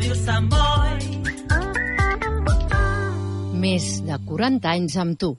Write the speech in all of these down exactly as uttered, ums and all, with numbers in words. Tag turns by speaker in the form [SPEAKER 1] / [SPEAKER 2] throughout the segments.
[SPEAKER 1] Ràdio Sant Boi.
[SPEAKER 2] Més de quaranta anys amb tu.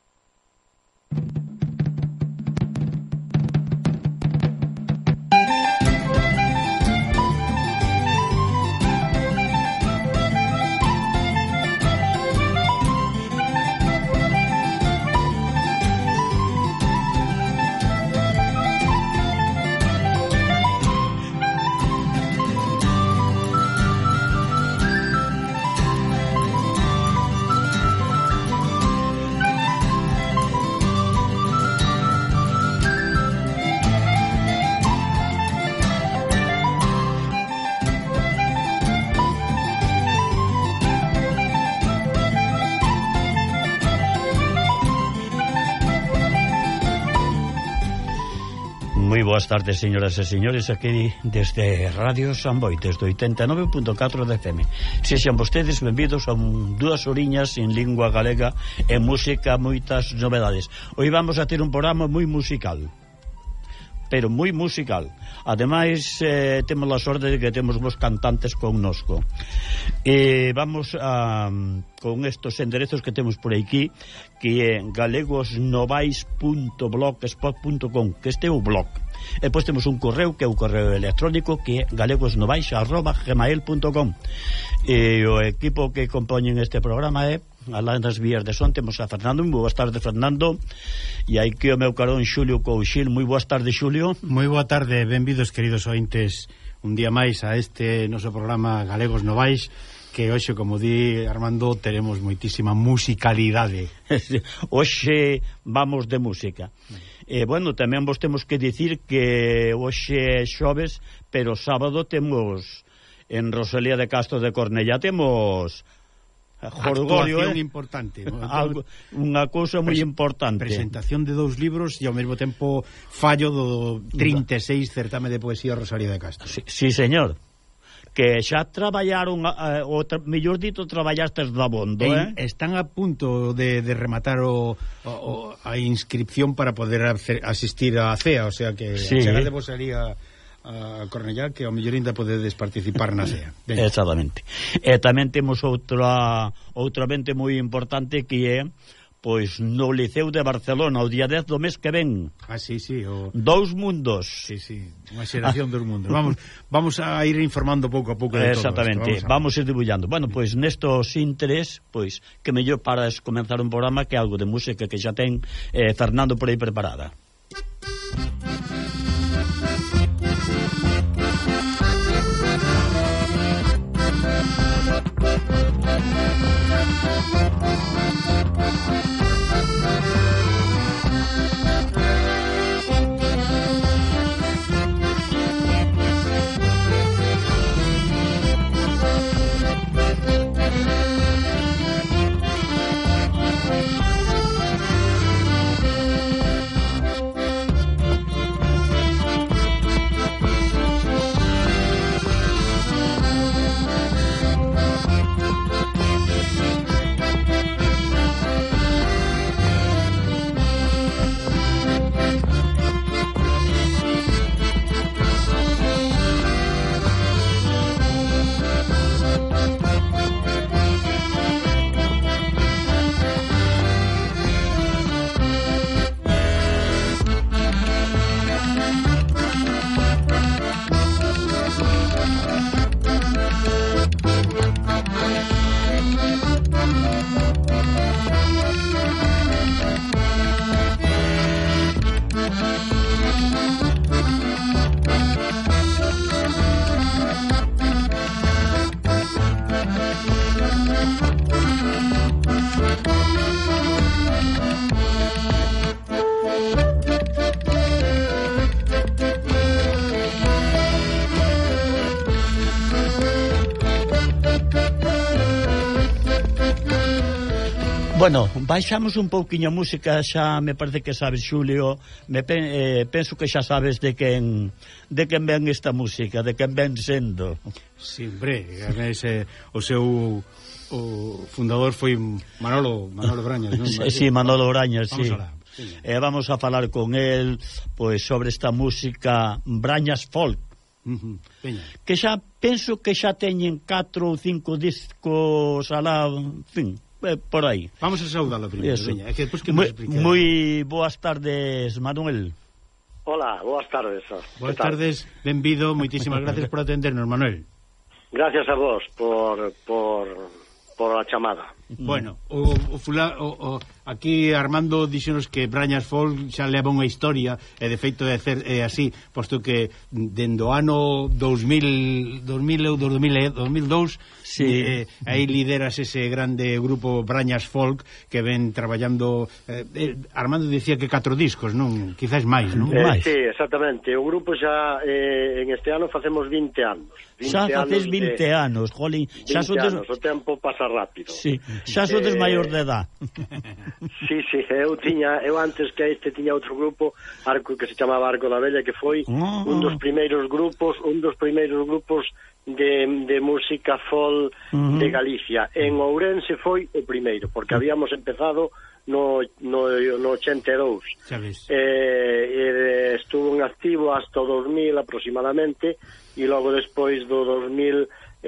[SPEAKER 3] Moi boas tardes, señoras e señores, aquí desde Radio San Boi, desde oitenta e nove punto catro de F M. Sexan vostedes benvidos a un, dúas oriñas en lingua galega e música, moitas novedades. Hoy vamos a ter un programa moi musical, pero moi musical. Ademais, eh, temos a sorte de que temos vos cantantes connosco. E vamos a, con estos enderezos que temos por aquí, que é galegosnovais punto blogspot punto com, que este é o blog. E depois temos un correo, que é o correo electrónico, que é galegosnovais arroba gmail punto com. E o equipo que compoñen este programa é, alá das vías de son, temos a Fernando. Moi boas tardes, Fernando. E aí que o meu carón Xulio Couchil. Moi boas tardes, Xulio.
[SPEAKER 4] Moi boa tarde, benvidos, queridos ointes, un día máis a este noso programa Galegos Novais, que hoxe, como di Armando, teremos moitísima musicalidade.
[SPEAKER 3] Hoxe vamos de música. E, bueno, tamén vos temos que dicir que hoxe é xoves, pero sábado temos en Rosalía de Castro de Cornellá, temos Jorgorio,
[SPEAKER 4] actuación
[SPEAKER 3] eh?
[SPEAKER 4] importante, ¿no?
[SPEAKER 3] Algo, unha cousa moi importante.
[SPEAKER 4] Presentación de dous libros e ao mesmo tempo fallo do trinta e seis certame de poesía Rosalía de Castro.
[SPEAKER 3] Sí, sí, señor. Que xa traballaron, uh, o tra mellor dito, traballastes dabondo, eh?
[SPEAKER 4] Están a punto de, de rematar o, o, o, a inscripción para poder hacer, asistir a C E A, o sea que sí. A Xeral de Bosaría a Cornellá, que ao mellor ainda podedes participar na C E A. Venga.
[SPEAKER 3] Exactamente. E tamén temos outra outra vente moi importante, que é pois no Liceo de Barcelona, o día dez do mes que ven.
[SPEAKER 4] Ah, sí, sí. O...
[SPEAKER 3] Dous mundos.
[SPEAKER 4] Sí, sí, unha xeración ah. dos mundos. Vamos, vamos a ir informando pouco a pouco de todo.
[SPEAKER 3] Exactamente,
[SPEAKER 4] vamos,
[SPEAKER 3] vamos a ir debullando. Bueno, pois nestos interés, pois que mellor para comenzar un programa que algo de música que xa ten eh, Fernando por aí preparada. Bueno, baixamos un pouquiño a música, xa me parece que sabes, Xulio, me pen, eh, penso que xa sabes de quen de quen ven esta música, de quen ven sendo.
[SPEAKER 4] Sí, hombre, ese, o seu o fundador foi Manolo Manolo Brañas, non?
[SPEAKER 3] Sí, Manolo Brañas, sí.
[SPEAKER 4] Vamos a sí.
[SPEAKER 3] Eh, vamos a falar con él pois sobre esta música Brañas Folk.
[SPEAKER 4] Uh -huh.
[SPEAKER 3] Que xa penso que xa teñen catro ou cinco discos alá, en fin, eh, por aí.
[SPEAKER 4] Vamos a saudalo primeiro, veña, é que despois que nos explique.
[SPEAKER 3] Moi boas tardes, Manuel.
[SPEAKER 1] Hola, boas tardes.
[SPEAKER 4] Boas tardes, benvido, moitísimas gracias por atendernos, Manuel.
[SPEAKER 1] Gracias a vos por por por a chamada.
[SPEAKER 4] Bueno, o, o, fula, o, o aquí Armando dixenos que Brañas Folk xa leva unha historia e de feito de ser é así, posto que dende o ano dos mil, dos mil ou dos mil dous
[SPEAKER 3] sí.
[SPEAKER 4] eh, aí lideras ese grande grupo Brañas Folk que ven traballando eh, eh, Armando dicía que catro discos, non? Quizás máis, non?
[SPEAKER 1] Eh,
[SPEAKER 4] máis.
[SPEAKER 1] sí, exactamente. O grupo xa eh, en este ano facemos vinte anos. vinte
[SPEAKER 3] Xa faces vinte
[SPEAKER 1] de...
[SPEAKER 3] anos, jolín. Xa
[SPEAKER 1] vinte
[SPEAKER 3] sodes...
[SPEAKER 1] anos, o tempo pasa rápido.
[SPEAKER 3] Sí. Xa sodes eh... maior de edad.
[SPEAKER 1] Sí, sí, eu tiña, eu antes que este tiña outro grupo, Arco, que se chamaba Arco da Vella, que foi oh. un dos primeiros grupos, un dos primeiros grupos de, de música folk uh-huh. de Galicia. En Ourense foi o primeiro, porque habíamos empezado no, no, no ochenta e dous. Eh, eh, estuvo en activo hasta o dos mil aproximadamente, e logo despois do dos mil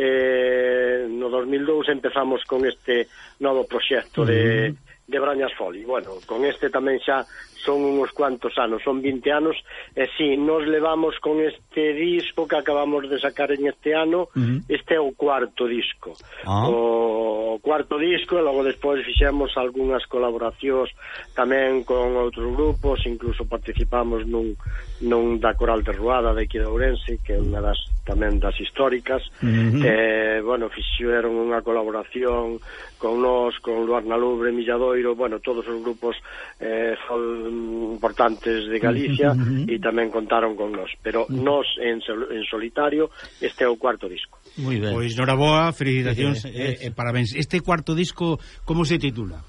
[SPEAKER 1] eh, no dos mil dous empezamos con este novo proxecto de, de Brañas Folk. E bueno, con este tamén xa son uns cuantos anos, son vinte anos, e si, nos levamos con este disco que acabamos de sacar en este ano, uh-huh. este é o cuarto disco. Ah. O cuarto disco, e logo despois fixemos algunhas colaboracións tamén con outros grupos, incluso participamos nun, nun da Coral de Ruada de aquí de Ourense, que é unha das tamén das históricas. Uh-huh. eh, bueno, fixeron unha colaboración con nós, con Luarna Lubre, Milladoiro, bueno, todos os grupos eh, importantes de Galicia, uh-huh. e tamén contaron con nós, pero uh-huh. nós en, en solitario este é o cuarto disco.
[SPEAKER 4] Moi ben. Pois noraboa, felicitacións e eh, eh, parabéns. Este cuarto disco, como se titula?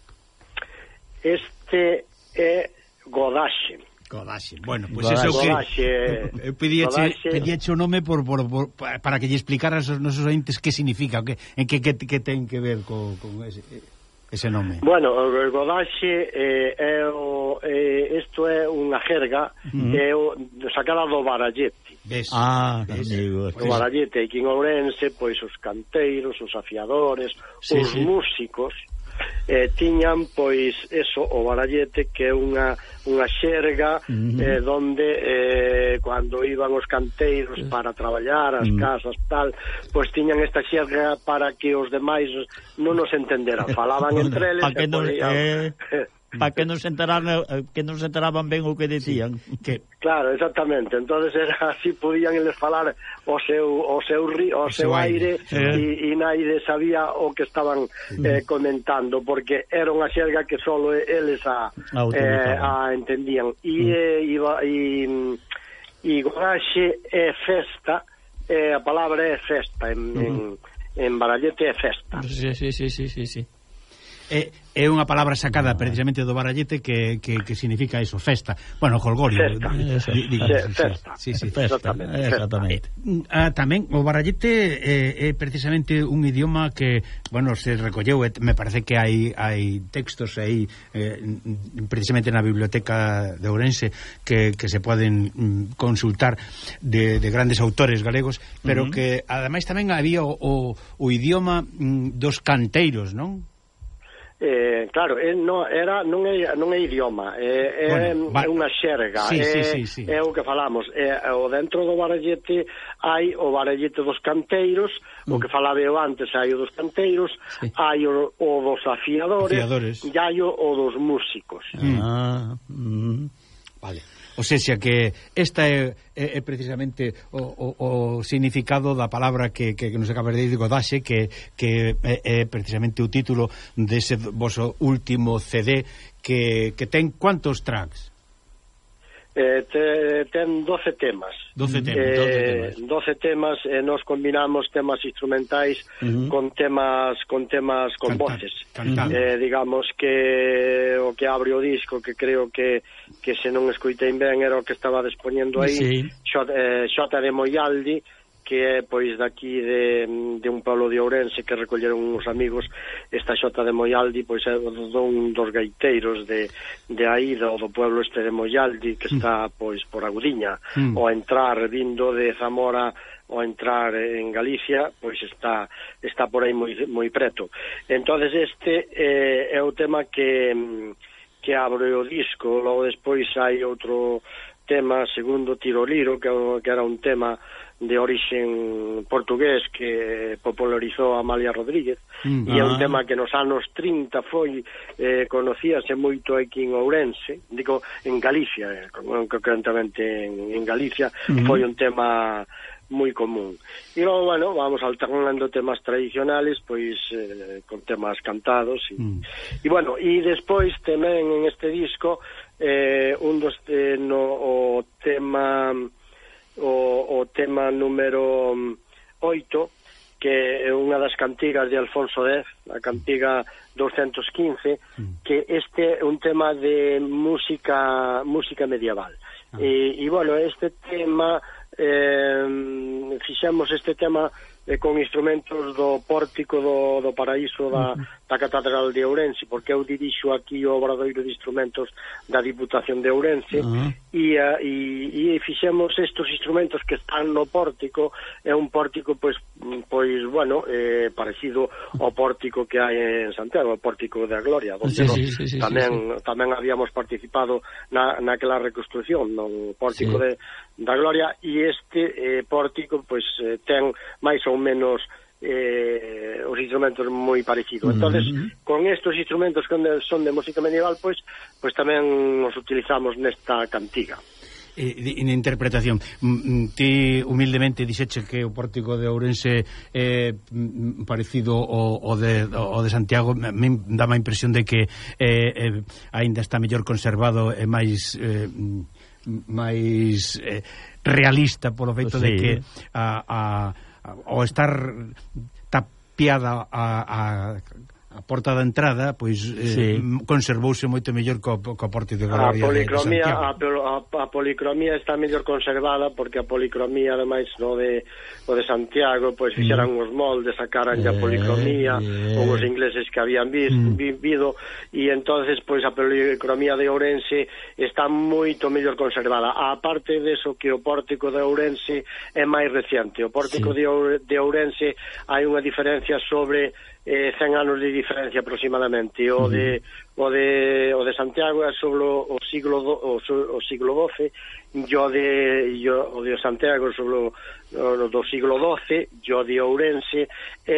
[SPEAKER 1] Este é Godaxe.
[SPEAKER 4] Godaxe. Bueno, pois pues eso que eu pedíache, pedíache o nome por, por, por, para que lle explicaras aos nosos ointes que significa, que en que, que, que ten que ver co, con ese, ese nome.
[SPEAKER 1] Bueno, o Godaxe eh, é o eh, isto é unha jerga uh-huh. é o sacada do barallete.
[SPEAKER 4] Ves?
[SPEAKER 3] Ah, amigo.
[SPEAKER 1] O barallete aquí en Ourense, pois os canteiros, os afiadores, sí, os sí. músicos eh, tiñan pois eso, o barallete, que é unha unha xerga uh-huh. eh, donde eh, cando iban os canteiros para traballar as uh-huh. casas tal, pois tiñan esta xerga para que os demais non nos entenderan, falaban entre eles
[SPEAKER 3] para que non eh... para que non se enteraran, que non se enteraban ben o que decían. Sí. Que
[SPEAKER 1] claro, exactamente. Entonces era así, podían eles falar o seu o seu ri, o, o seu, seu aire e, e naide sabía o que estaban eh, comentando, porque era unha xerga que solo eles a a, eh, a entendían. E mm. iba e e Godaxe é festa, eh, a palabra é festa en, mm. en en barallete é festa.
[SPEAKER 3] Sí, sí, sí, sí, sí, sí.
[SPEAKER 4] É, é unha palabra sacada precisamente do barallete que, que, que significa eso, festa. Bueno, jolgorio.
[SPEAKER 1] Festa.
[SPEAKER 4] Di, di,
[SPEAKER 1] sí, festa.
[SPEAKER 4] Sí, sí.
[SPEAKER 3] Festa. Exactamente. Exactamente.
[SPEAKER 4] Ah, tamén o barallete é, é precisamente un idioma que, bueno, se recolleu, me parece que hai hai textos aí eh, precisamente na biblioteca de Ourense que, que se poden consultar de, de grandes autores galegos, pero uh-huh. que ademais tamén había o, o, o idioma dos canteiros, non?
[SPEAKER 1] Eh, claro, eh, no, era, non, é, non é idioma, é, bueno, é unha xerga,
[SPEAKER 4] sí,
[SPEAKER 1] é,
[SPEAKER 4] sí, sí, sí.
[SPEAKER 1] é o que falamos. É, o dentro do barallete hai o barallete dos canteiros, mm. o que falaba eu antes, hai o dos canteiros, sí. hai o, o dos afiadores, afiadores, e hai o, o dos músicos.
[SPEAKER 3] Mm. Ah, mm.
[SPEAKER 4] Vale. O sea, que esta é, é, é precisamente o, o, o significado da palabra que, que, que nos acaba de dir Godaxe, que, que é, é precisamente o título dese voso último C D que, que ten quantos tracks?
[SPEAKER 1] Eh, te, ten doce temas.
[SPEAKER 4] doce temas,
[SPEAKER 1] eh,
[SPEAKER 4] doce temas.
[SPEAKER 1] doce temas, e eh, nos combinamos temas instrumentais uh-huh. con temas con temas con Cantar, voces. Cantar. Eh, digamos que o que abre o disco, que creo que que se non escoitei ben era o que estaba dispoñendo aí, sí. Xota, eh, Xota de Moialdi, que é pois daqui de, de un pueblo de Ourense que recolleron uns amigos. Esta xota de Moialdi pois é un dos gaiteiros de, de aí do, do pueblo este de Moialdi, que está pois por Agudiña, mm. ao entrar vindo de Zamora ao entrar en Galicia, pois está está por aí moi, moi preto. Entonces este eh, é o tema que que abre o disco. Logo despois hai outro tema, segundo Tiroliro, que, que era un tema de orixen portugués que popularizou Amalia Rodríguez, mm, e é un tema que nos anos trinta foi eh, conocíase moito aquí en Ourense, digo, en Galicia, eh, concretamente en, en Galicia, mm. foi un tema moi común. E logo, bueno, vamos alternando temas tradicionales, pois, eh, con temas cantados, e, mm. e bueno, e despois tamén en este disco, eh, un dos, eh, no, o tema, o, o tema número oito, que é unha das cantigas de Alfonso X, a cantiga doscientos quince, mm. que este é un tema de música, música medieval. Ah. E, e, bueno, este tema... Eh, fixemos este tema eh, con instrumentos do pórtico do, do Paraíso da, uh -huh. da Catedral de Ourense, porque eu dirixo aquí o obradoiro de instrumentos da Diputación de Ourense, uh -huh. e, uh, e, e fixemos estes instrumentos que están no pórtico. É un pórtico pois, pois bueno, eh, parecido ao pórtico que hai en Santiago, o pórtico da Gloria, onde sí, no, sí, sí, sí, tamén, sí, sí. tamén habíamos participado na, naquela reconstrucción, no pórtico sí. de da Gloria, e este eh, pórtico pois eh, ten máis ou menos eh, os instrumentos moi parecidos. Entonces, mm-hmm. con estes instrumentos que son de música medieval, pois pois tamén os utilizamos nesta cantiga.
[SPEAKER 4] E na interpretación, ti humildemente dixeche que o pórtico de Ourense é parecido ao, ao, de, ao de Santiago. Me dá a impresión de que eh, eh, aínda está mellor conservado e máis eh, máis eh, realista polo feito sí. de que a, a, a, ao estar tapiada a, a a porta da entrada, pois eh, sí. conservouse moito mellor co, co porte de Gloria.
[SPEAKER 1] A policromía, de, de a, a, a policromía está mellor conservada, porque a policromía, ademais, no de, o de Santiago, pois fixeran mm. os moldes, sacaran eh, a policromía, eh. ou os ingleses que habían visto, mm. vivido, e entonces pois a policromía de Ourense está moito mellor conservada. A parte deso que o pórtico de Ourense é máis reciente. O pórtico sí. de, de Ourense hai unha diferencia sobre eh, cen anos de diferencia aproximadamente. O de o de o de Santiago é sobre o siglo do, o, o siglo doce, e o de yo, o de Santiago sobre o, o do siglo doce, e o de Ourense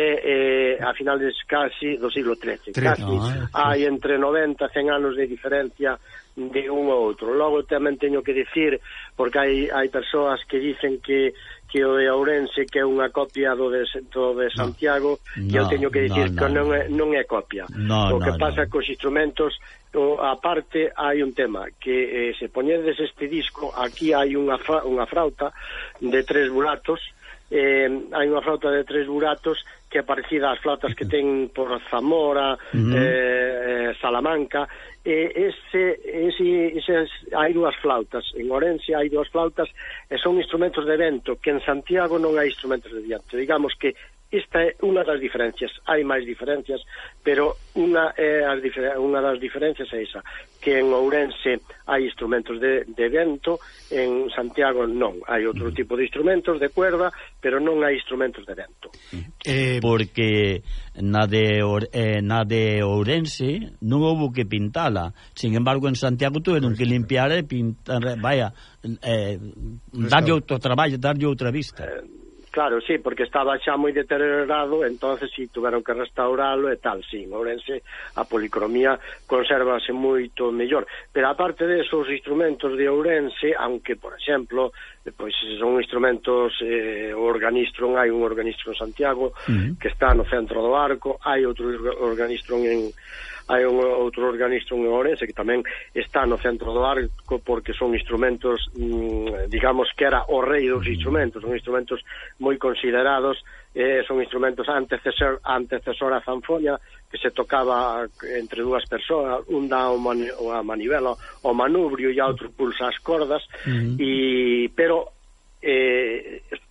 [SPEAKER 1] é, é a finales casi do siglo trece. Casi no, hai entre noventa e cen anos de diferencia de un ou outro. Logo tamén teño que dicir, porque hai hai persoas que dicen que que o de Ourense que é unha copia do de, do de Santiago, no, e eu teño que dicir no, no, que non é, non é copia. No, o que no, pasa no. cos instrumentos, o, aparte hai un tema que eh, se poñedes este disco, aquí hai unha, fra, unha frauta de tres buratos, eh, hai unha flauta de tres buratos que é parecida ás flautas que ten por Zamora, uh-huh. eh, Salamanca, e ese, ese, ese, hai dúas flautas en Ourense, hai dúas flautas e son instrumentos de vento, que en Santiago non hai instrumentos de viento. Digamos que esta é unha das diferencias. Hai máis diferencias, pero unha, é as difer unha das diferencias é esa, que en Ourense hai instrumentos de, de vento, en Santiago non. Hai outro tipo de instrumentos de cuerda, pero non hai instrumentos de vento.
[SPEAKER 3] Eh, porque na de, eh, na de Ourense non houve que pintala. Sin embargo, en Santiago tuveron que limpiar e pintar, vaya, eh, darlle outro traballo, darlle outra vista.
[SPEAKER 1] Eh, Claro, sí, porque estaba xa moi deteriorado, entonces si sí, tuveron que restauralo e tal, sí, en Ourense a policromía consérvase moito mellor. Pero aparte de esos instrumentos de Ourense, aunque, por exemplo, pois son instrumentos, eh, o organistron, hai un organistron en Santiago, uh-huh. que está no centro do arco, hai outro organistron en... hai un outro organistron en Ourense que tamén está no centro do arco, porque son instrumentos, mmm, digamos que era o rei dos instrumentos, son instrumentos moi considerados, eh, son instrumentos antecesor, antecesor a zanfoña, que se tocaba entre dúas persoas, un dá o mani, a manivela, o manubrio, e a outro pulsa as cordas, uh-huh. e pero eh, ao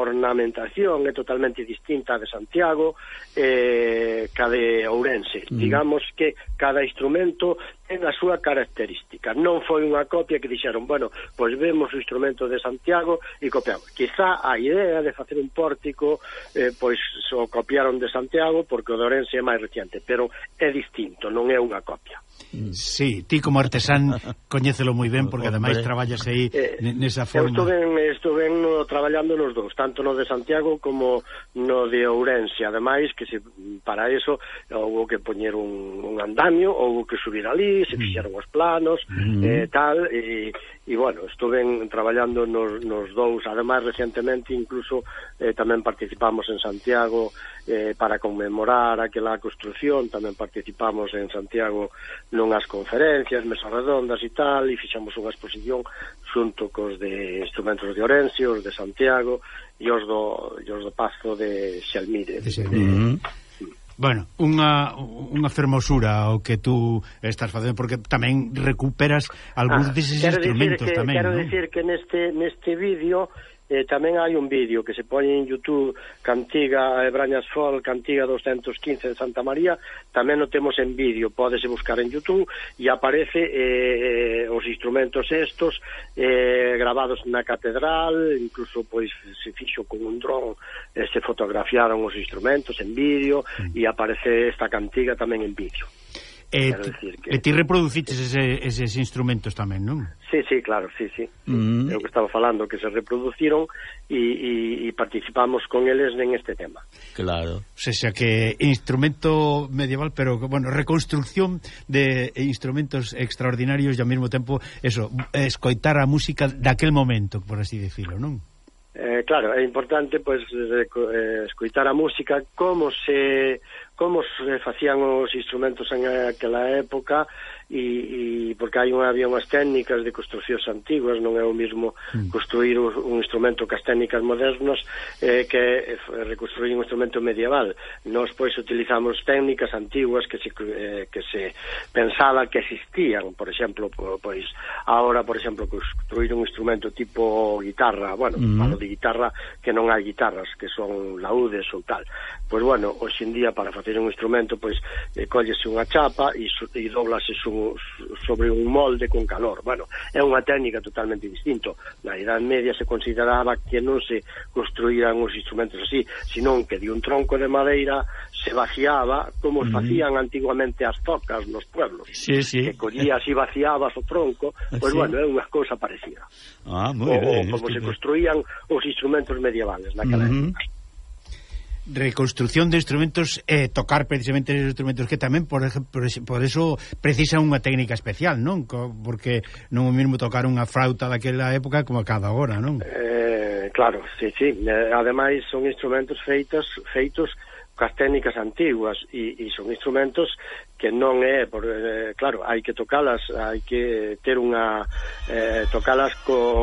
[SPEAKER 1] ornamentación é totalmente distinta de Santiago eh, ca de Ourense. Mm. Digamos que cada instrumento ten a súa característica. Non foi unha copia que dixeron, bueno, pois vemos o instrumento de Santiago e copiamos. Quizá a idea de facer un pórtico eh, pois o copiaron de Santiago porque o de Ourense é máis reciente, pero é distinto, non é unha copia.
[SPEAKER 4] Sí, ti como artesán coñécelo moi ben porque ademais traballas aí eh, nesa forma.
[SPEAKER 1] Eu estuve, estuve no, traballando nos dous, tanto no de Santiago como no de Ourense. Ademais que se, para eso houve que poñer un, un andamio, houve que subir ali, se fixeron os planos, mm. eh, tal, e, e bueno, estuve traballando nos, nos dous. Ademais, recientemente incluso eh, tamén participamos en Santiago eh, para conmemorar aquela construción, tamén participamos en Santiago nunhas conferencias, mesas redondas e tal, e fixamos unha exposición xunto cos de instrumentos de Ourense, os de Santiago e os do, e os do Pazo de Xelmide.
[SPEAKER 4] Mm-hmm. Bueno, unha, unha fermosura o que tú estás facendo, porque tamén recuperas algúns ah, deses instrumentos
[SPEAKER 1] que,
[SPEAKER 4] tamén,
[SPEAKER 1] quero
[SPEAKER 4] ¿no?
[SPEAKER 1] dicir que neste, neste vídeo eh, tamén hai un vídeo que se pone en YouTube, Cantiga eh, Brañas Folk, Cantiga doscientos quince en Santa María, tamén o temos en vídeo, pódese buscar en YouTube e aparece eh, os instrumentos estos eh, grabados na catedral, incluso pois se fixo con un dron, eh, se fotografiaron os instrumentos en vídeo mm. e aparece esta cantiga tamén en vídeo.
[SPEAKER 4] E ti, que... ti reproduciches ese, eses instrumentos tamén, non?
[SPEAKER 1] Sí, sí, claro, sí, sí. Mm. É o que estaba falando, que se reproduciron e, e, e participamos con eles en este tema.
[SPEAKER 3] Claro.
[SPEAKER 4] O sea, que instrumento medieval, pero, bueno, reconstrucción de instrumentos extraordinarios e ao mesmo tempo, eso, escoitar a música daquel momento, por así decirlo, non?
[SPEAKER 1] Eh, claro, é importante pois eh, escoitar a música, como se como se facían os instrumentos en aquela época e, e porque hai unha, había unhas técnicas de construcións antiguas, non é o mesmo mm. construir un instrumento que as técnicas modernas eh, que reconstruir un instrumento medieval. Nós pois utilizamos técnicas antiguas que se, eh, que se pensaba que existían, por exemplo, pois ahora, por exemplo, construir un instrumento tipo guitarra, bueno, mm. falo de guitarra que non hai guitarras, que son laúdes ou tal. Pois bueno, hoxe en día para facer un instrumento, pois eh, collese unha chapa e, e doblase su, sobre un molde con calor. Bueno, é unha técnica totalmente distinto. Na Idade Media se consideraba que non se construían os instrumentos así, senón que de un tronco de madeira se vaciaba como mm. facían antiguamente as tocas nos pueblos.
[SPEAKER 3] Sí, sí.
[SPEAKER 1] Que collías e vaciabas o tronco, pois sí. Bueno, é unha cousa parecida.
[SPEAKER 3] Ah, moi ben.
[SPEAKER 1] O como se construían os instrumentos medievales naquela mm-hmm. época.
[SPEAKER 4] Reconstrucción de instrumentos e eh, tocar precisamente esos instrumentos que tamén por, por, por eso precisan unha técnica especial, non? Porque non é o mesmo tocar unha flauta daquela época como a cada hora, non?
[SPEAKER 1] Eh, claro, sí, sí. Eh, ademais son instrumentos feitos feitos cas técnicas antiguas e, e son instrumentos que non é, por, eh, claro, hai que tocalas, hai que ter unha eh, tocalas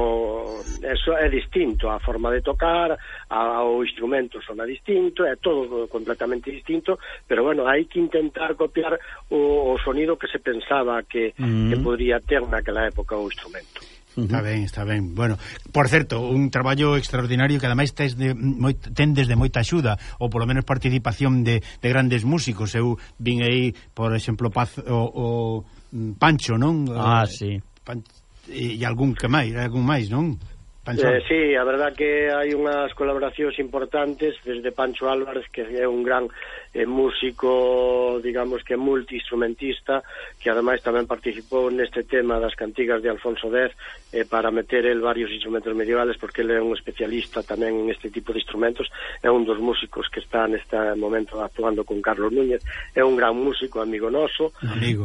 [SPEAKER 1] co eso é distinto, a forma de tocar ao instrumento sona distinto, é todo completamente distinto, pero bueno, hai que intentar copiar o, o sonido que se pensaba que, mm. que podría ter naquela época o instrumento.
[SPEAKER 4] Está ben, está ben. Bueno, por certo, un traballo extraordinario que ademais tes de, moi, ten desde moita axuda, ou polo menos participación de, de grandes músicos. Eu vin aí, por exemplo, Paz, o, o Pancho, non?
[SPEAKER 3] Ah, sí.
[SPEAKER 4] Pan, e, e algún que máis, algún máis, non?
[SPEAKER 1] Eh, sí, a verdad que hai unhas colaboracións importantes desde Pancho Álvarez, que é un gran eh, músico, digamos que multi-instrumentista, que ademais tamén participou neste tema das cantigas de Alfonso X eh, para meter el varios instrumentos medievales, porque ele é un especialista tamén en este tipo de instrumentos, é un dos músicos que está neste momento actuando con Carlos Núñez, é un gran músico, amigo noso,
[SPEAKER 4] amigo.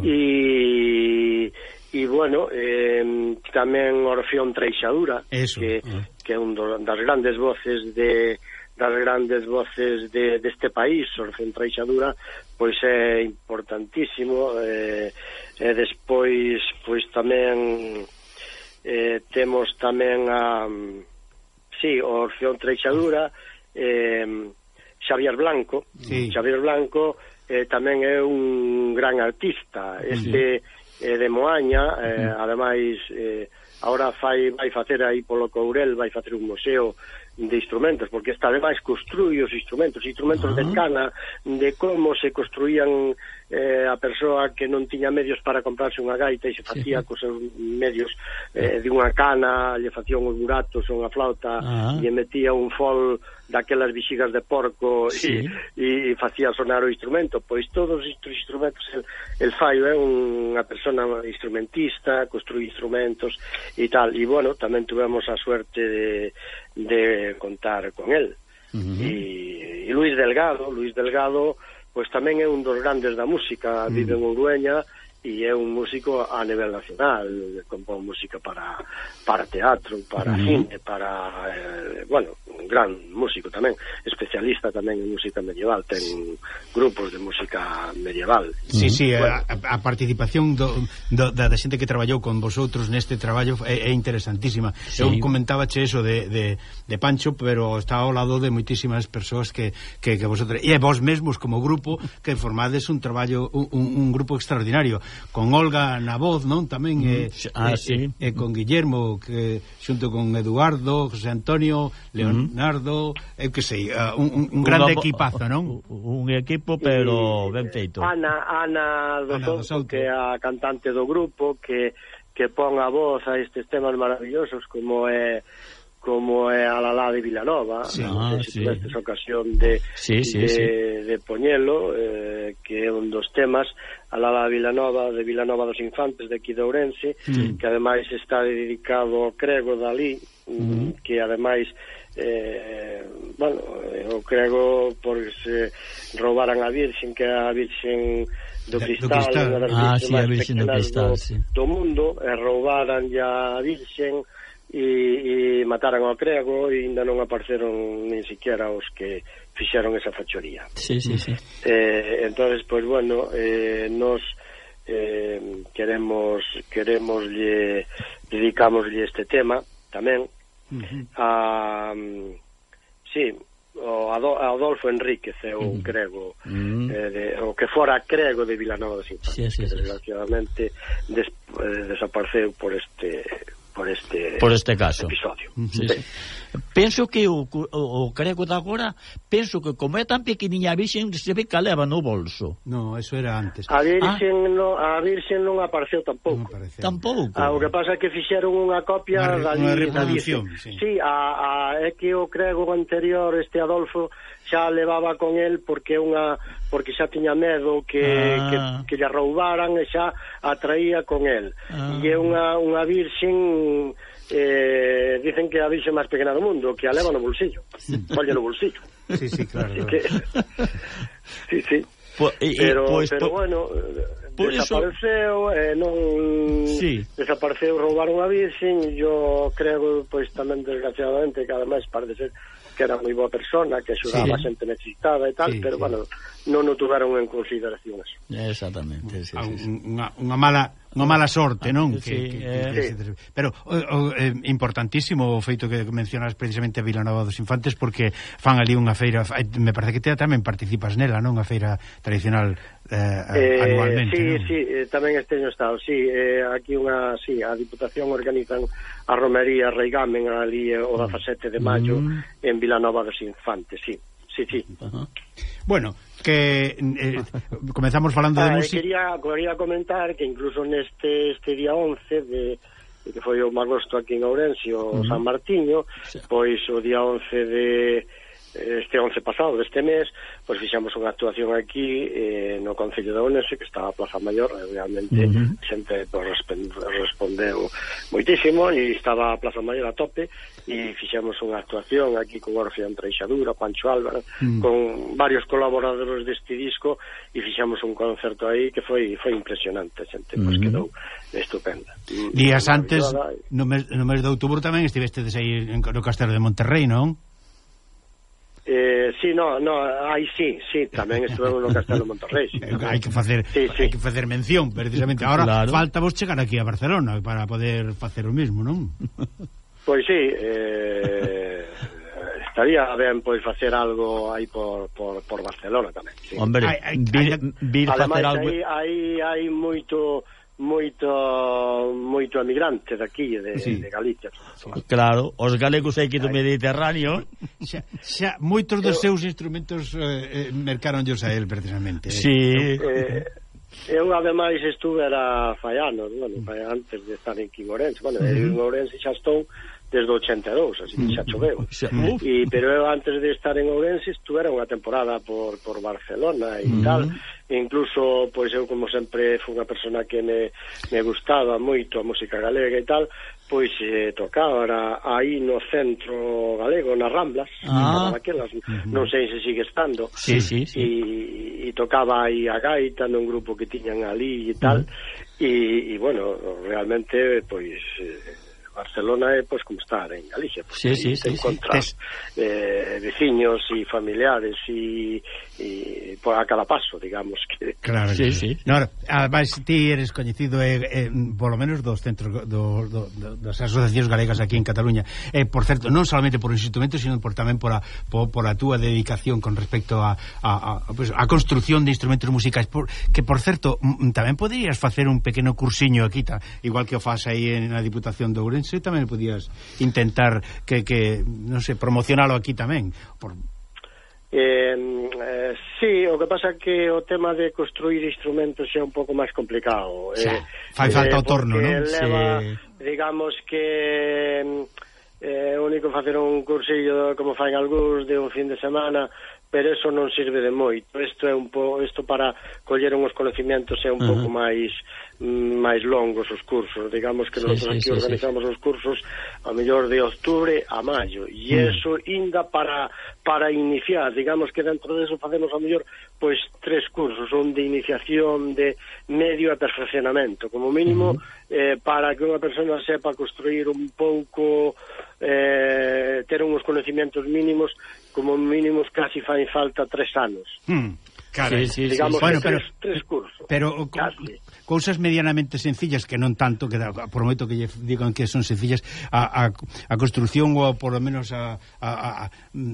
[SPEAKER 1] E... E, bueno, eh, tamén Orfeón Treixadura,
[SPEAKER 4] Eso.
[SPEAKER 1] que, uh. que é un do, das grandes voces de das grandes voces de, deste país. Orfeón Treixadura, pois é importantísimo. Eh, e despois, pois tamén eh, temos tamén a sí, Orfeón Treixadura, eh, Xavier Blanco.
[SPEAKER 4] Sí.
[SPEAKER 1] Xavier Blanco eh, tamén é un gran artista. Este... Sí. Eh, de Moaña, eh, uh-huh. ademais eh, Ahora fai, vai facer aí polo Courel, vai facer un museo de instrumentos, porque esta ademais construi os instrumentos, instrumentos uh-huh. de cana, de como se construían eh, a persoa que non tiña medios para comprarse unha gaita e se facía sí. cos seus medios eh, de unha cana, lle facía uns buratos ou unha flauta, uh-huh. lle metía un fol daquelas vixigas de porco sí. e, e facía sonar o instrumento. Pois todos os instrumentos el, el fai, é unha persona instrumentista, construi instrumentos e tal, e bueno, tamén tuvemos a suerte de, de contar con él. Uh-huh. e, e Luis Delgado Luis Delgado pois tamén é un dos grandes da música, uh-huh. vive en Urueña e é un músico a nivel nacional, compón música para para teatro, para uh-huh. cine, para eh, bueno, un gran músico tamén, especialista tamén en música medieval, ten grupos de música medieval.
[SPEAKER 4] Sí, uh-huh. sí, bueno. a, a participación do, do, da, da xente que traballou con vosotros neste traballo é, é interesantísima. Sí. Eu comentábache eso de, de, de Pancho, pero está ao lado de moitísimas persoas que, que, que vosotros, e vos mesmos como grupo, que formades un traballo, un, un grupo extraordinario, con Olga na voz, non? Tamén mm. e, ah, e, sí. e, e con Guillermo, que xunto con Eduardo, José Antonio, Leonardo, mm. eu que sei, uh, un, un grande un, equipazo, non?
[SPEAKER 3] Un equipo, pero ben feito.
[SPEAKER 1] Ana, Ana do Souto, que é a cantante do grupo, que, que pon a voz a estes temas maravillosos como é como é a Lalá de Vilanova, sí. ah, se sí. tivestes ocasión de, sí, sí, de, sí. de poñelo, eh, que é un dos temas, a Lalá de Vilanova, de Vilanova dos Infantes, de aquí de Ourense, sí. que ademais está dedicado ao crego Dalí, mm. que ademais, eh, bueno, o crego por se roubaran a Virxen, que é a Virxen do Cristal, unha das
[SPEAKER 3] ah,
[SPEAKER 1] sí,
[SPEAKER 3] máis
[SPEAKER 1] pequenas
[SPEAKER 3] do, cristal,
[SPEAKER 1] do,
[SPEAKER 3] sí.
[SPEAKER 1] do mundo, e roubaran ya a Virxen, e, e mataran ao crego e ainda non apareceron nin siquiera os que fixeron esa fachoría.
[SPEAKER 3] Sí, sí, sí.
[SPEAKER 1] Eh, entonces, pues bueno, eh, nos eh, queremos queremoslle dedicamoslle este tema tamén uh-huh. a sí, o Adolfo Enríquez é un uh-huh. crego uh-huh. eh, de, o que fora crego de Vilanova dos Infantes, sí, sí, que sí, desgraciadamente des, eh, desapareceu por este por este
[SPEAKER 3] por este caso
[SPEAKER 1] episodio.
[SPEAKER 3] Sí, sí. Penso que o, o, o crego de agora, penso que como é tan pequeniña a Virxen, se ve que a leva no bolso.
[SPEAKER 4] No, eso era antes.
[SPEAKER 1] A Virxen, ah. no, a Virxen non apareceu tampouco. Non apareceu.
[SPEAKER 3] Tampouco.
[SPEAKER 1] Ah, o que pasa é que fixeron unha copia
[SPEAKER 4] da reproducción.
[SPEAKER 1] Sí, sí a, a, é que o crego anterior, este Adolfo, xa levaba con el porque unha porque xa tiña medo que, ah. que, que lle roubaran e xa atraía con el. Ah. E é unha, unha Virxen, eh, dicen que a Virxen máis pequena do mundo, que a leva no bolsillo. Olle no bolsillo.
[SPEAKER 4] Sí, sí, claro.
[SPEAKER 1] Que, sí, sí.
[SPEAKER 3] Po, e,
[SPEAKER 1] pero,
[SPEAKER 3] pues,
[SPEAKER 1] pero
[SPEAKER 3] po,
[SPEAKER 1] bueno, desapareceu,
[SPEAKER 3] eso...
[SPEAKER 1] eh, non sí. desapareceu, roubaron a Virxen, e yo creo, pois tamén desgraciadamente, que ademais parece ser que era moi boa persona, que axudaba sí. a xente necesitada e tal, sí, pero sí. bueno, non o tuveron en consideración eso.
[SPEAKER 3] Exactamente, sí, sí, sí.
[SPEAKER 4] Unha, unha mala unha mala sorte, non?
[SPEAKER 3] Sí,
[SPEAKER 4] que, que,
[SPEAKER 3] eh,
[SPEAKER 4] que, sí. Pero o, o, eh, importantísimo o feito que mencionas precisamente a Vilanova dos Infantes, porque fan ali unha feira, me parece que te tamén participas nela, non? Unha feira tradicional eh, eh, anualmente.
[SPEAKER 1] Sí,
[SPEAKER 4] non?
[SPEAKER 1] sí, eh, tamén este año estado, sí, eh, aquí unha, sí, a Diputación organizan a romería Reigamen ali eh, o dezasete de maio mm. en Vilanova dos Infantes, sí, sí, sí.
[SPEAKER 3] Uh-huh.
[SPEAKER 4] Bueno, que eh, comenzamos falando
[SPEAKER 1] ah,
[SPEAKER 4] de música.
[SPEAKER 1] Quería, quería comentar que incluso neste este día once de que foi o agosto aquí en Ourense, o uh-huh. San Martiño, sí. pois o día once de este once pasado deste mes, pois fixamos unha actuación aquí eh, no Concello de Ourense, que estaba a Plaza Maior, e realmente uh-huh. xente pois, respondeu moitísimo, e estaba a Plaza Maior a tope, e fixamos unha actuación aquí con Orfeón Treixadura, Pancho Álvarez, uh-huh. con varios colaboradores deste disco, e fixamos un concerto aí que foi foi impresionante, xente, uh-huh. pois quedou estupenda.
[SPEAKER 4] Días antes, no mes, no mes de outubro tamén estivestedes aí no Castelo de Monterrey, non?
[SPEAKER 1] Eh, sí, no, no, aí sí, sí, tamén estuvemos no Castelo de Monterrey. Sí,
[SPEAKER 4] hai que facer,
[SPEAKER 1] sí, sí.
[SPEAKER 4] hai que facer mención, precisamente. Ahora claro. falta vos chegar aquí a Barcelona para poder facer o mismo, non?
[SPEAKER 1] Pois sí, eh, estaría ben pois facer algo aí por, por, por Barcelona tamén. Sí.
[SPEAKER 3] Hombre,
[SPEAKER 1] hay, hay,
[SPEAKER 3] vir, vir
[SPEAKER 1] ademais,
[SPEAKER 3] facer algo.
[SPEAKER 1] Aí, aí hai moito moito moito emigrante daqui de, sí. de Galicia.
[SPEAKER 3] Claro, os galegos aquí do Mediterráneo
[SPEAKER 4] xa, xa moitos dos eu, seus instrumentos eh, mercaronllos a él precisamente.
[SPEAKER 3] Sí.
[SPEAKER 1] Eh, eu ademais estuve era fai anos, bueno, fai antes de estar en Ourense. Bueno, uh -huh. en Ourense xa estou desde o ochenta e dous, así que xa choveu. Uh -huh. E, pero eu antes de estar en Ourense estuve unha temporada por, por Barcelona e uh -huh. tal. E incluso, pois eu como sempre fui unha persona que me, me gustaba moito a música galega e tal, pois eh, tocaba era aí no centro galego, nas Ramblas, ah. daquelas, uh -huh. non sei se sigue estando.
[SPEAKER 3] Sí, sí, sí.
[SPEAKER 1] E, e tocaba aí a gaita nun grupo que tiñan ali e tal. Uh -huh. e, e bueno, realmente, pois... Eh, Barcelona é, pois, como estar en Galicia, porque
[SPEAKER 3] sí, sí,
[SPEAKER 1] se
[SPEAKER 3] sí,
[SPEAKER 1] encontran
[SPEAKER 3] sí.
[SPEAKER 1] eh, veciños e familiares e, e por a cada paso, digamos que...
[SPEAKER 4] Claro, sí, sí. No, además, ti eres coñecido eh, eh, polo menos dos centros do, do, do, das asociacións galegas aquí en Cataluña, eh, por certo, non solamente por os instrumentos, sino por tamén por a, por, por a túa dedicación con respecto a, a, a, pues, a construción de instrumentos musicais, por, que, por certo, tamén poderías facer un pequeno cursiño aquí, ta, igual que o fas aí na Diputación de Ourense, tamén podías intentar que, que non sei, promocionalo aquí tamén por...
[SPEAKER 1] eh, eh, sí, o que pasa que o tema de construir instrumentos é un pouco máis complicado,
[SPEAKER 4] xa, eh, fai falta eh, o torno, non?
[SPEAKER 1] Leva, sí. Digamos que é eh, único facer un cursillo como fan algúns de un fin de semana, pero eso non sirve de moito. Isto é un po, isto para coller uns conocimientos é un uh -huh. pouco máis máis longos os cursos, digamos que sí, nosotros sí, aquí sí, organizamos sí. os cursos a mellor de outubro a maio, e mm. eso inda para para iniciar, digamos que dentro de eso facemos a mellor pois tres cursos, un de iniciación, de medio e perfeccionamento, como mínimo, mm. eh, para que unha persona sepa construir un pouco, eh, ter uns conocimientos mínimos, como mínimos casi fai falta tres anos.
[SPEAKER 4] Mm. Claro,
[SPEAKER 1] sí, sí, digamos,
[SPEAKER 4] sí, bueno,
[SPEAKER 1] tres,
[SPEAKER 4] pero,
[SPEAKER 1] tres cursos.
[SPEAKER 4] Pero cousas medianamente sencillas, que non tanto, que por moito que lle digan que son sencillas, a, a, a construción ou por lo menos a, a, a, a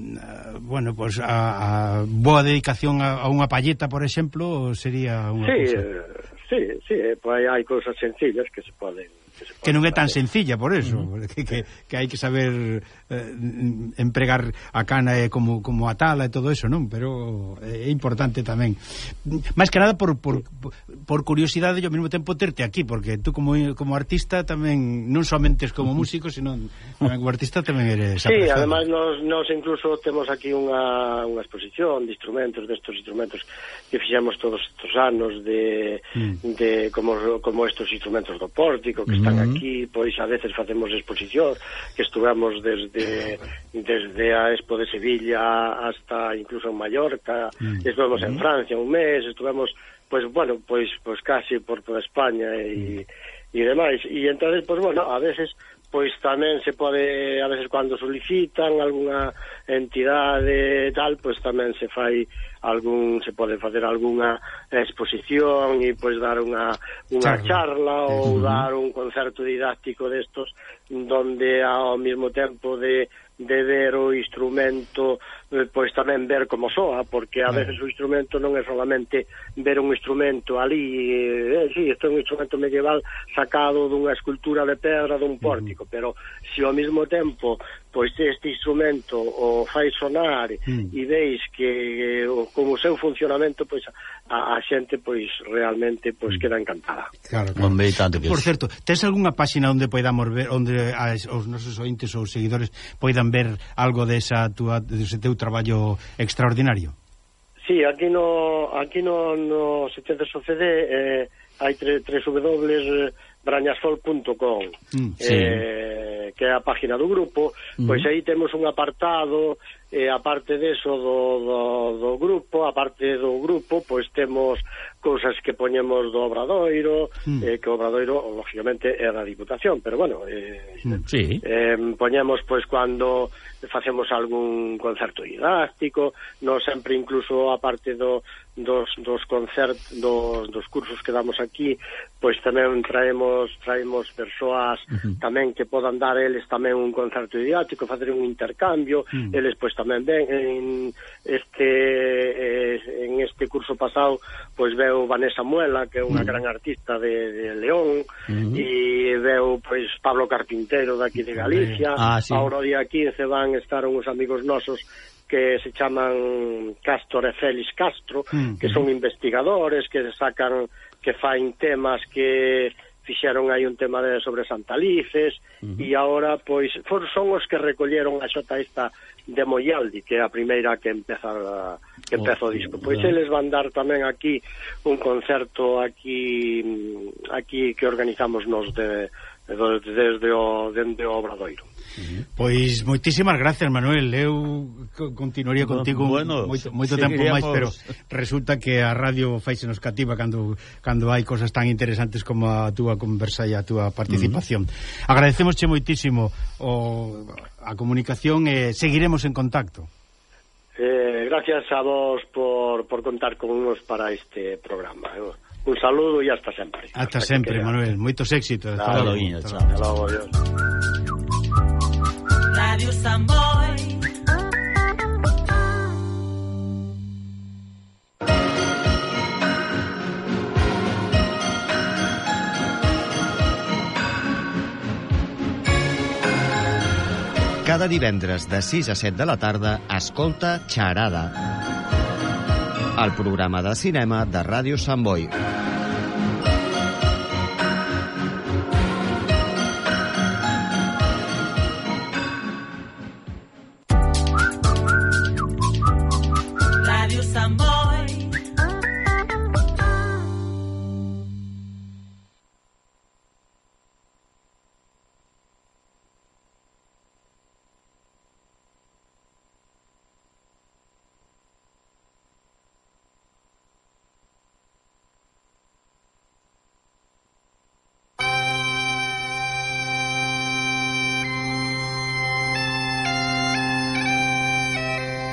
[SPEAKER 4] bueno, pues a, a boa dedicación a, a unha palleta, por exemplo, sería unha
[SPEAKER 1] sí,
[SPEAKER 4] cousa.
[SPEAKER 1] Eh, sí, sí, pues hai cousas sencillas que se poden
[SPEAKER 4] que, se que non é tan sencilla, por eso, uh -huh. que, que, que hai que saber eh, empregar a cana e como, como a tala e todo eso, non? Pero é importante tamén. Máis que nada por, por, por curiosidade e ao mesmo tempo terte aquí, porque tú como, como artista tamén, non somente como músico, sino tamén como artista tamén eres
[SPEAKER 1] sí, apreciado. Además nos, nos incluso temos aquí unha, unha exposición de instrumentos, destos instrumentos que fixemos todos estes anos de, mm. de como, como estos instrumentos do pórtico que están uh -huh. aquí, pois a veces facemos exposición, que estuvemos desde desde a Expo de Sevilla hasta incluso en Mallorca, uh -huh. estuvemos en Francia un mes, estuvemos pois bueno, pois pois casi por toda España e uh -huh. e demais, e entonces pois bueno, a veces pois tamén se pode, a veces cando solicitan algunha entidade tal, pois tamén se fai algún, se pode facer algunha exposición e pois dar unha unha charla, charla ou uh -huh. dar un concerto didáctico destos donde ao mesmo tempo de de ver o instrumento, pois tamén ver como soa, porque a veces o instrumento non é solamente ver un instrumento ali, eh, sí, isto é un instrumento medieval sacado dunha escultura de pedra dun pórtico, pero se ao mesmo tempo pois este instrumento o fai sonar mm. e veis que o, como o seu funcionamento, pois a, a xente pois realmente pois queda encantada.
[SPEAKER 4] Claro, claro. Tanto que por es. Certo, tes algunha páxina onde podamos ver, onde as, os nosos ointes ou seguidores poidan ver algo desa túa, dese teu traballo extraordinario?
[SPEAKER 1] Sí, aquí no aquí no, no se tedes o C D eh, hai tres w w brañasol punto com mm, sí. eh, que é a página do grupo, mm. pois aí temos un apartado, e eh, aparte deso do, do, do grupo, aparte do grupo, pois temos cousas que poñemos do Obradoiro, mm. eh, que o Obradoiro, lógicamente, é da Diputación, pero bueno, eh,
[SPEAKER 3] mm, sí.
[SPEAKER 1] eh, poñemos pois cando facemos algún concerto didáctico, no sempre incluso aparte do dos, dos concertos, dos, dos cursos que damos aquí, pois tamén traemos traemos persoas
[SPEAKER 3] uh-huh.
[SPEAKER 1] tamén que podan dar eles tamén un concerto didáctico, facer un intercambio, uh-huh. eles pois tamén ven en este eh, en este curso pasado pois veu Vanessa Muela, que é unha uh-huh. gran artista de, de León, uh-huh. e veu pois Pablo Carpintero daqui de Galicia. Uh-huh. Ah, sí. Ahora o día quince van estar uns amigos nosos que se chaman Castor e Félix Castro, uh-huh. que son investigadores, que sacan, que fain temas que fixeron aí un tema de sobre Santalices, uh-huh. e agora pois for, son os que recolleron a xota esta de Moialdi, que é a primeira que empeza que empeza o disco. Pois eles van dar tamén aquí un concerto aquí aquí que organizamos nos de desde o dende o Obradoiro.
[SPEAKER 4] Uh-huh. Pois moitísimas gracias, Manuel. Eu continuaría contigo bueno, moito, moito tempo máis, pero resulta que a radio faise nos cativa cando cando hai cosas tan interesantes como a túa conversa e a túa participación. Uh-huh. Agradecemosche moitísimo o, a comunicación e seguiremos en contacto.
[SPEAKER 1] Eh, gracias a vos por, por contar con nos para este programa. Un saludo e hasta sempre.
[SPEAKER 4] Hasta, hasta sempre, Manuel. Moitos éxitos.
[SPEAKER 3] Hasta logo.
[SPEAKER 1] Hasta logo, adiós.
[SPEAKER 5] Radio Samboy.
[SPEAKER 6] Cada divendres de sis a set de la tarda escolta Xarada, el programa de cinema de Ràdio Sant Boi.